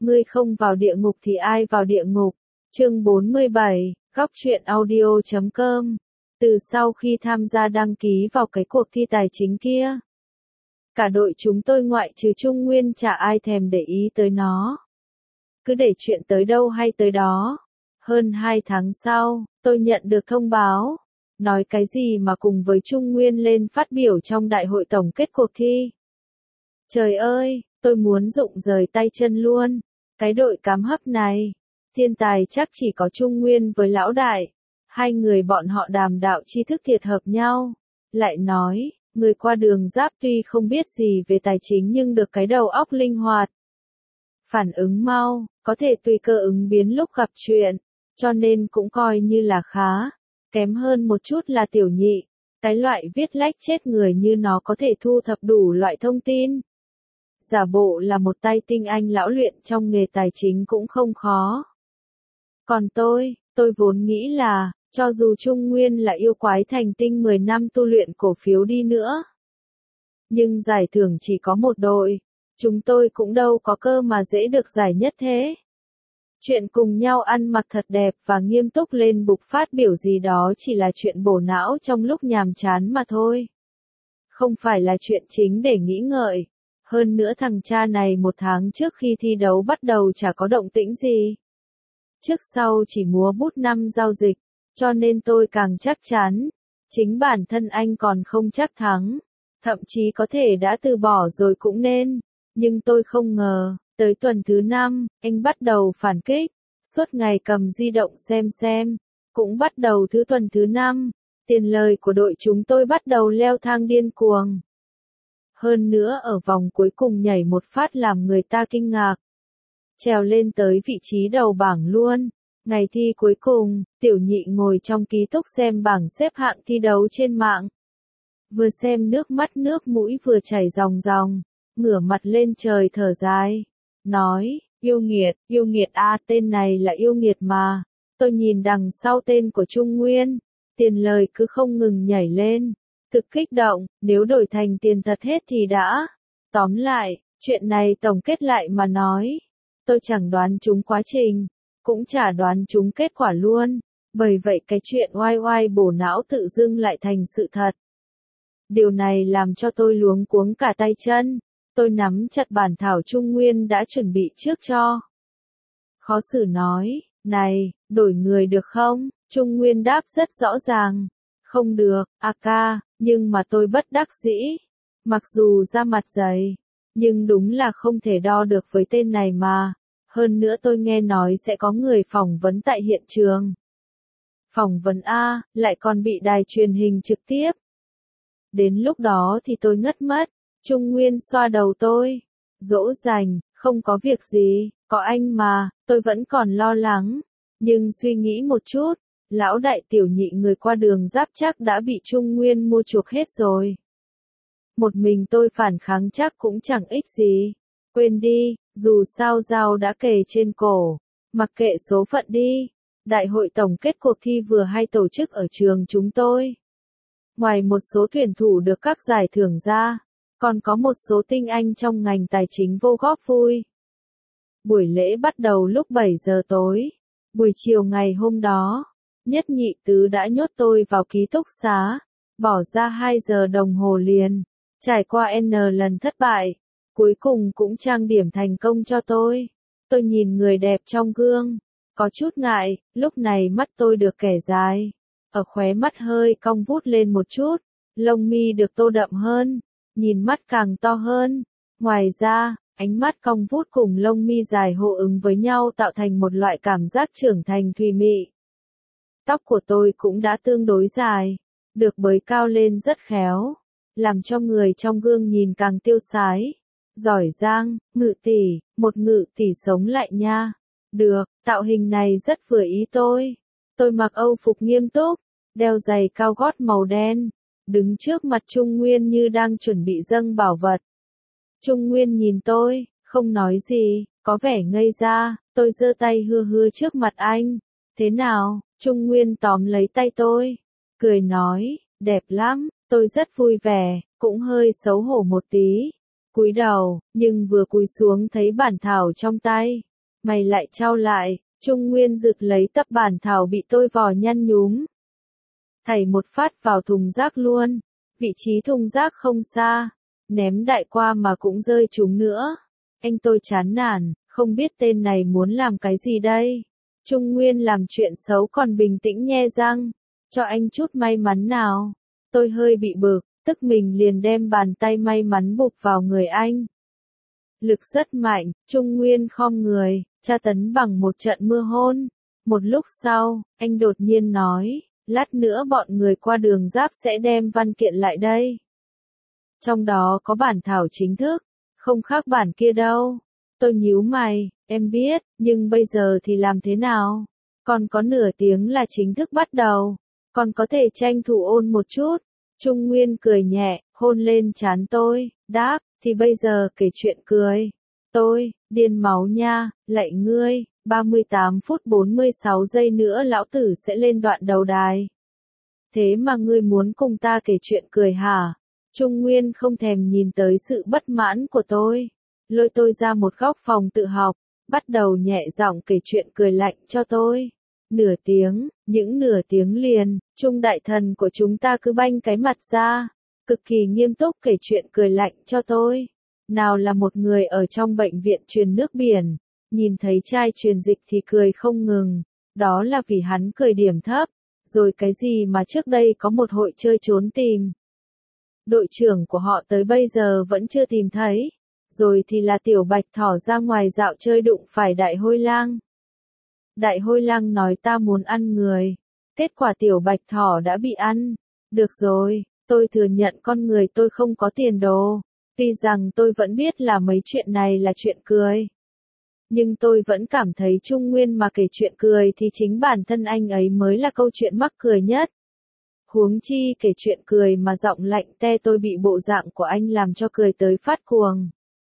Ngươi không vào địa ngục thì ai vào địa ngục? Chương 47, Góc truyện audio.com. Từ sau khi tham gia đăng ký vào cái cuộc thi tài chính kia, cả đội chúng tôi ngoại trừ Trung Nguyên chả ai thèm để ý tới nó. Cứ để chuyện tới đâu hay tới đó. Hơn 2 tháng sau, tôi nhận được thông báo. Nói cái gì mà cùng với Trung Nguyên lên phát biểu trong đại hội tổng kết cuộc thi. Trời ơi, tôi muốn rụng rời tay chân luôn. Cái đội cám hấp này, thiên tài chắc chỉ có Trung Nguyên với lão đại. Hai người bọn họ đàm đạo tri thức thiệt hợp nhau. Lại nói, người qua đường Giáp tuy không biết gì về tài chính nhưng được cái đầu óc linh hoạt. Phản ứng mau, có thể tùy cơ ứng biến lúc gặp chuyện, cho nên cũng coi như là khá. Kém hơn một chút là Tiểu Nhị, cái loại viết lách chết người như nó có thể thu thập đủ loại thông tin. Giả bộ là một tay tinh anh lão luyện trong nghề tài chính cũng không khó. Còn tôi vốn nghĩ là, cho dù Trung Nguyên là yêu quái thành tinh 10 năm tu luyện cổ phiếu đi nữa, nhưng giải thưởng chỉ có một đội, chúng tôi cũng đâu có cơ mà dễ được giải nhất thế. Chuyện cùng nhau ăn mặc thật đẹp và nghiêm túc lên bục phát biểu gì đó chỉ là chuyện bổ não trong lúc nhàm chán mà thôi. Không phải là chuyện chính để nghĩ ngợi. Hơn nữa thằng cha này 1 tháng trước khi thi đấu bắt đầu chả có động tĩnh gì. Trước sau chỉ múa bút 5 giao dịch, cho nên tôi càng chắc chắn. Chính bản thân anh còn không chắc thắng. Thậm chí có thể đã từ bỏ rồi cũng nên. Nhưng tôi không ngờ, tới tuần thứ 5, anh bắt đầu phản kích. Suốt ngày cầm di động xem. Cũng bắt đầu tuần thứ 5, tiền lời của đội chúng tôi bắt đầu leo thang điên cuồng. Hơn nữa ở vòng cuối cùng nhảy một phát làm người ta kinh ngạc. Trèo lên tới vị trí đầu bảng luôn. Ngày thi cuối cùng, Tiểu Nhị ngồi trong ký túc xem bảng xếp hạng thi đấu trên mạng. Vừa xem nước mắt nước mũi vừa chảy ròng ròng, ngửa mặt lên trời thở dài. Nói, yêu nghiệt a, tên này là yêu nghiệt mà. Tôi nhìn đằng sau tên của Trung Nguyên, tiền lời cứ không ngừng nhảy lên. Thực kích động, nếu đổi thành tiền thật hết thì đã. Tóm lại, chuyện này tổng kết lại mà nói. Tôi chẳng đoán trúng quá trình, cũng chả đoán trúng kết quả luôn. Bởi vậy cái chuyện oai oai bổ não tự dưng lại thành sự thật. Điều này làm cho tôi luống cuống cả tay chân. Tôi nắm chặt bản thảo Trung Nguyên đã chuẩn bị trước cho. Khó xử nói, này, đổi người được không? Trung Nguyên đáp rất rõ ràng. Không được, ca, nhưng mà tôi bất đắc dĩ. Mặc dù ra mặt dày, nhưng đúng là không thể đo được với tên này mà. Hơn nữa tôi nghe nói sẽ có người phỏng vấn tại hiện trường. Phỏng vấn A, lại còn bị đài truyền hình trực tiếp. Đến lúc đó thì tôi ngất mất. Trung Nguyên xoa đầu tôi. Dỗ dành, không có việc gì, có anh mà, tôi vẫn còn lo lắng. Nhưng suy nghĩ một chút, lão đại Tiểu Nhị người qua đường Giáp chắc đã bị Trung Nguyên mua chuộc hết rồi. Một mình tôi phản kháng chắc cũng chẳng ích gì. Quên đi, dù sao dao đã kề trên cổ. Mặc kệ số phận đi. Đại hội tổng kết cuộc thi vừa hay tổ chức ở trường chúng tôi. Ngoài một số tuyển thủ được các giải thưởng ra, còn có một số tinh anh trong ngành tài chính vô góp vui. Buổi lễ bắt đầu lúc 7 giờ tối. Buổi chiều ngày hôm đó, Nhất Nhị Tứ đã nhốt tôi vào ký túc xá, bỏ ra 2 giờ đồng hồ liền, trải qua N lần thất bại, cuối cùng cũng trang điểm thành công cho tôi. Tôi nhìn người đẹp trong gương, có chút ngại, lúc này mắt tôi được kẻ dài, ở khóe mắt hơi cong vút lên một chút, lông mi được tô đậm hơn, nhìn mắt càng to hơn. Ngoài ra, ánh mắt cong vút cùng lông mi dài hô ứng với nhau tạo thành một loại cảm giác trưởng thành thùy mị. Tóc của tôi cũng đã tương đối dài, được bới cao lên rất khéo, làm cho người trong gương nhìn càng tiêu sái. Giỏi giang, Ngự tỷ, một Ngự tỷ sống lại nha. Được, tạo hình này rất vừa ý tôi. Tôi mặc Âu phục nghiêm túc, đeo giày cao gót màu đen, đứng trước mặt Trung Nguyên như đang chuẩn bị dâng bảo vật. Trung Nguyên nhìn tôi, không nói gì, có vẻ ngây ra, tôi giơ tay hưa trước mặt anh. Thế nào? Trung Nguyên tóm lấy tay tôi, cười nói, đẹp lắm, tôi rất vui vẻ, cũng hơi xấu hổ một tí. Cúi đầu, nhưng vừa cúi xuống thấy bản thảo trong tay, Mày lại trao lại, Trung Nguyên rực lấy tập bản thảo bị tôi vò nhăn nhúm. Thảy một phát vào thùng rác luôn, vị trí thùng rác không xa, ném đại qua mà cũng rơi trúng nữa. Anh tôi chán nản, không biết tên này muốn làm cái gì đây. Trung Nguyên làm chuyện xấu còn bình tĩnh nhe răng, cho anh chút may mắn nào. Tôi hơi bị bực, tức mình liền đem bàn tay may mắn bụp vào người anh. Lực rất mạnh, Trung Nguyên khom người, tra tấn bằng một trận mưa hôn. Một lúc sau, anh đột nhiên nói, lát nữa bọn người qua đường giáp sẽ đem văn kiện lại đây. Trong đó có bản thảo chính thức, không khác bản kia đâu. Tôi nhíu mày, em biết, nhưng bây giờ thì làm thế nào? Còn có nửa tiếng là chính thức bắt đầu, còn có thể tranh thủ ôn một chút. Trung Nguyên cười nhẹ, hôn lên trán tôi, đáp, thì bây giờ kể chuyện cười. Tôi, điên máu nha, lạy ngươi, 38 phút 46 giây nữa lão tử sẽ lên đoạn đầu đài. Thế mà ngươi muốn cùng ta kể chuyện cười hả? Trung Nguyên không thèm nhìn tới sự bất mãn của tôi, lôi tôi ra một góc phòng tự học, bắt đầu nhẹ giọng kể chuyện cười lạnh cho tôi. Nửa tiếng, những nửa tiếng liền, Trung đại thần của chúng ta cứ banh cái mặt ra, cực kỳ nghiêm túc kể chuyện cười lạnh cho tôi. Nào là một người ở trong bệnh viện truyền nước biển, nhìn thấy chai truyền dịch thì cười không ngừng, đó là vì hắn cười điểm thấp. Rồi cái gì mà trước đây có một hội chơi trốn tìm. Đội trưởng của họ tới bây giờ vẫn chưa tìm thấy. Rồi thì là Tiểu Bạch Thỏ ra ngoài dạo chơi đụng phải Đại Hôi Lang. Đại Hôi Lang nói ta muốn ăn người. Kết quả Tiểu Bạch Thỏ đã bị ăn. Được rồi, tôi thừa nhận con người tôi không có tiền đồ. Tuy rằng tôi vẫn biết là mấy chuyện này là chuyện cười. Nhưng tôi vẫn cảm thấy Trung Nguyên mà kể chuyện cười thì chính bản thân anh ấy mới là câu chuyện mắc cười nhất. Huống chi kể chuyện cười mà giọng lạnh te tôi bị bộ dạng của anh làm cho cười tới phát cuồng.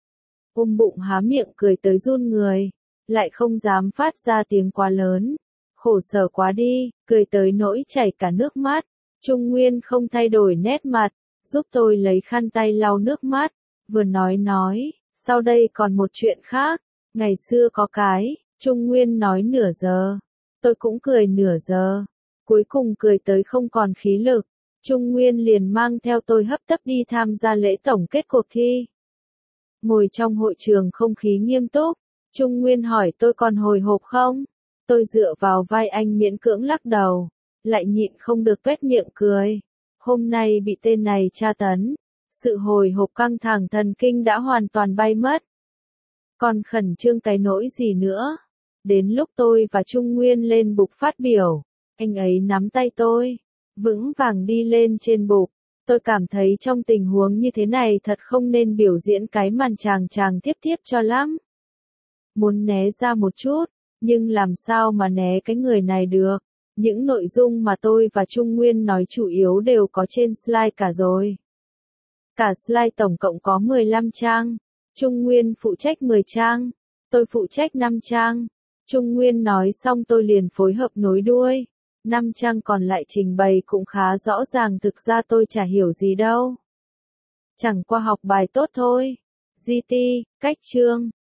Ôm bụng há miệng cười tới run người, lại không dám phát ra tiếng quá lớn. Khổ sở quá đi, cười tới nỗi chảy cả nước mắt. Trung Nguyên không thay đổi nét mặt, giúp tôi lấy khăn tay lau nước mắt, vừa nói, sau đây còn một chuyện khác. Ngày xưa có cái, Trung Nguyên nói nửa giờ, tôi cũng cười nửa giờ, cuối cùng cười tới không còn khí lực, Trung Nguyên liền mang theo tôi hấp tấp đi tham gia lễ tổng kết cuộc thi. Ngồi trong hội trường không khí nghiêm túc, Trung Nguyên hỏi tôi còn hồi hộp không? Tôi dựa vào vai anh miễn cưỡng lắc đầu, lại nhịn không được tuét miệng cười. Hôm nay bị tên này tra tấn, sự hồi hộp căng thẳng thần kinh đã hoàn toàn bay mất. Còn khẩn trương cái nỗi gì nữa? Đến lúc tôi và Trung Nguyên lên bục phát biểu, anh ấy nắm tay tôi, vững vàng đi lên trên bục. Tôi cảm thấy trong tình huống như thế này thật không nên biểu diễn cái màn chàng tiếp cho lắm. Muốn né ra một chút, nhưng làm sao mà né cái người này được? Những nội dung mà tôi và Trung Nguyên nói chủ yếu đều có trên slide cả rồi. Cả slide tổng cộng có 15 trang. Trung Nguyên phụ trách 10 trang, tôi phụ trách 5 trang. Trung Nguyên nói xong tôi liền phối hợp nối đuôi. 5 trang còn lại trình bày cũng khá rõ ràng, thực ra tôi chả hiểu gì đâu. Chẳng qua học bài tốt thôi. GT, cách chương.